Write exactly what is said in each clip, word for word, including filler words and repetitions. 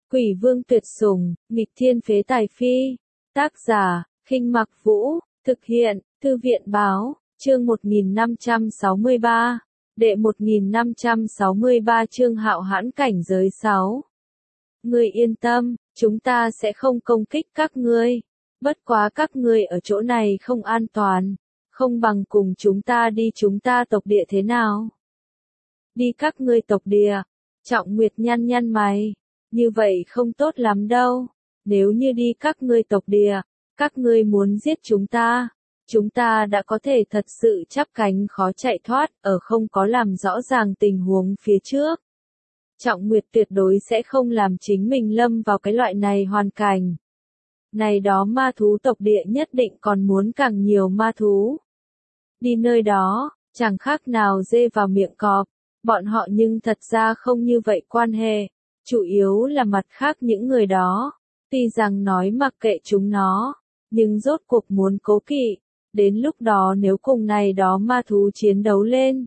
Quỷ vương tuyệt sủng, nghịch thiên phế tài phi. Tác giả, Khinh Mặc Vũ, thực hiện, Thư viện báo, chương một nghìn năm trăm sáu mươi ba, đệ một nghìn năm trăm sáu mươi ba chương hạo hãn cảnh giới sáu. Ngươi yên tâm, chúng ta sẽ không công kích các ngươi. Bất quá các ngươi ở chỗ này không an toàn, không bằng cùng chúng ta đi chúng ta tộc địa thế nào? Đi các ngươi tộc địa. Trọng Nguyệt nhăn nhăn mày, như vậy không tốt lắm đâu. Nếu như đi các ngươi tộc địa, các ngươi muốn giết chúng ta, chúng ta đã có thể thật sự chắp cánh khó chạy thoát, ở không có làm rõ ràng tình huống phía trước. Trọng Nguyệt tuyệt đối sẽ không làm chính mình lâm vào cái loại này hoàn cảnh. Này đó ma thú tộc địa nhất định còn muốn càng nhiều ma thú. Đi nơi đó, chẳng khác nào dê vào miệng cọp, bọn họ nhưng thật ra không như vậy quan hệ, chủ yếu là mặt khác những người đó, tuy rằng nói mặc kệ chúng nó, nhưng rốt cuộc muốn cố kỵ, đến lúc đó nếu cùng này đó ma thú chiến đấu lên,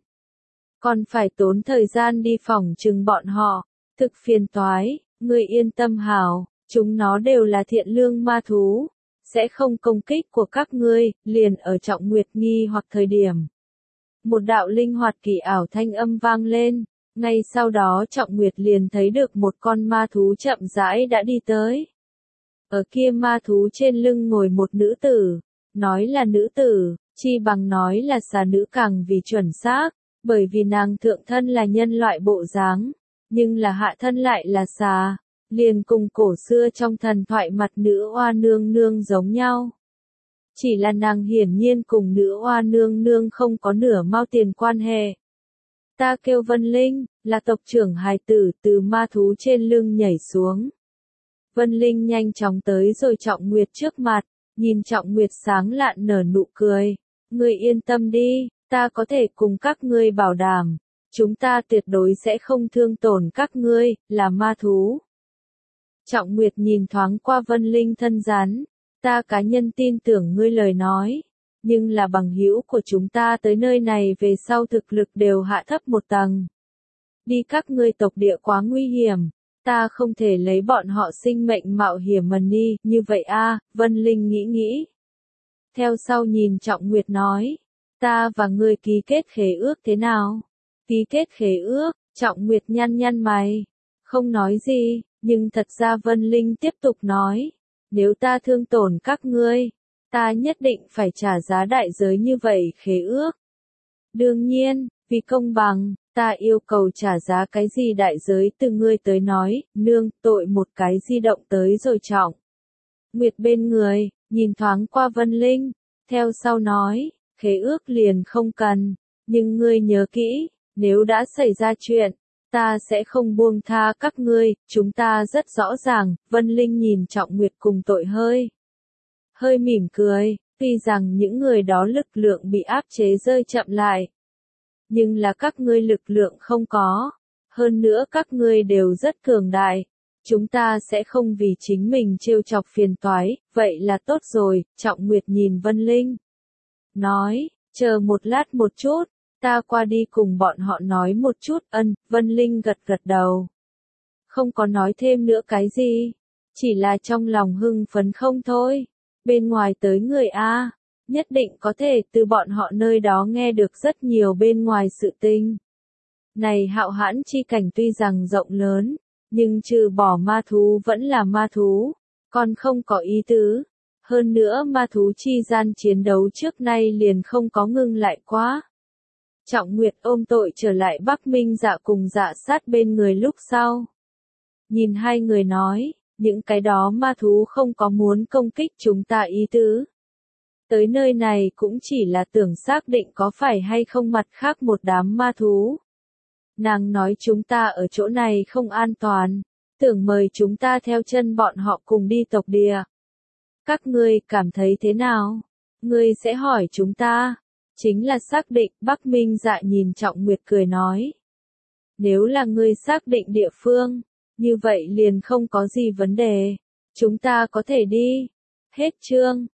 còn phải tốn thời gian đi phỏng chừng bọn họ, thực phiền toái, ngươi yên tâm hảo. Chúng nó đều là thiện lương ma thú, sẽ không công kích của các ngươi, liền ở Trọng Nguyệt nghi hoặc thời điểm. Một đạo linh hoạt kỳ ảo thanh âm vang lên, ngay sau đó Trọng Nguyệt liền thấy được một con ma thú chậm rãi đã đi tới. Ở kia ma thú trên lưng ngồi một nữ tử, nói là nữ tử, chi bằng nói là xà nữ càng vì chuẩn xác, bởi vì nàng thượng thân là nhân loại bộ dáng, nhưng là hạ thân lại là xà. Liền cùng cổ xưa trong thần thoại mặt nữ oa nương nương giống nhau. Chỉ là nàng hiển nhiên cùng nữ oa nương nương không có nửa mao tiền quan hệ. Ta kêu Vân Linh, là tộc trưởng hài tử từ ma thú trên lưng nhảy xuống. Vân Linh nhanh chóng tới rồi Trọng Nguyệt trước mặt, nhìn Trọng Nguyệt sáng lạn nở nụ cười. Ngươi yên tâm đi, ta có thể cùng các ngươi bảo đảm, chúng ta tuyệt đối sẽ không thương tổn các ngươi, là ma thú. Trọng Nguyệt nhìn thoáng qua Vân Linh thân rắn, ta cá nhân tin tưởng ngươi lời nói, nhưng là bằng hữu của chúng ta tới nơi này về sau thực lực đều hạ thấp một tầng. Đi các ngươi tộc địa quá nguy hiểm, ta không thể lấy bọn họ sinh mệnh mạo hiểm mà đi, như vậy a, Vân Linh nghĩ nghĩ. Theo sau nhìn Trọng Nguyệt nói, ta và ngươi ký kết khế ước thế nào? Ký kết khế ước, Trọng Nguyệt nhăn nhăn mày, không nói gì. Nhưng thật ra Vân Linh tiếp tục nói, nếu ta thương tổn các ngươi, ta nhất định phải trả giá đại giới như vậy khế ước. Đương nhiên, vì công bằng, ta yêu cầu trả giá cái gì đại giới từ ngươi tới nói, nương tội một cái di động tới rồi Trọng. Nguyệt bên người, nhìn thoáng qua Vân Linh, theo sau nói, khế ước liền không cần, nhưng ngươi nhớ kỹ, nếu đã xảy ra chuyện, ta sẽ không buông tha các ngươi, chúng ta rất rõ ràng. Vân Linh nhìn Trọng Nguyệt cùng tội hơi. Hơi mỉm cười, tuy rằng những người đó lực lượng bị áp chế rơi chậm lại. Nhưng là các ngươi lực lượng không có. Hơn nữa các ngươi đều rất cường đại. Chúng ta sẽ không vì chính mình trêu chọc phiền toái, vậy là tốt rồi. Trọng Nguyệt nhìn Vân Linh. Nói, chờ một lát một chút. Ta qua đi cùng bọn họ nói một chút. Ân, Vân Linh gật gật đầu. Không có nói thêm nữa cái gì. Chỉ là trong lòng hưng phấn không thôi. Bên ngoài tới người A, nhất định có thể từ bọn họ nơi đó nghe được rất nhiều bên ngoài sự tình. Này hạo hãn chi cảnh tuy rằng rộng lớn, nhưng trừ bỏ ma thú vẫn là ma thú, còn không có ý tứ. Hơn nữa ma thú chi gian chiến đấu trước nay liền không có ngưng lại quá. Trọng Nguyệt ôm tội trở lại Bắc Minh Dạ cùng Dạ Sát bên người lúc sau. Nhìn hai người nói, những cái đó ma thú không có muốn công kích chúng ta ý tứ. Tới nơi này cũng chỉ là tưởng xác định có phải hay không mặt khác một đám ma thú. Nàng nói chúng ta ở chỗ này không an toàn, tưởng mời chúng ta theo chân bọn họ cùng đi tộc địa. Các ngươi cảm thấy thế nào? Ngươi sẽ hỏi chúng ta. Chính là xác định. Bắc Minh Dạ nhìn Trọng Nguyệt cười nói. Nếu là ngươi xác định địa phương, như vậy liền không có gì vấn đề. Chúng ta có thể đi. Hết chương.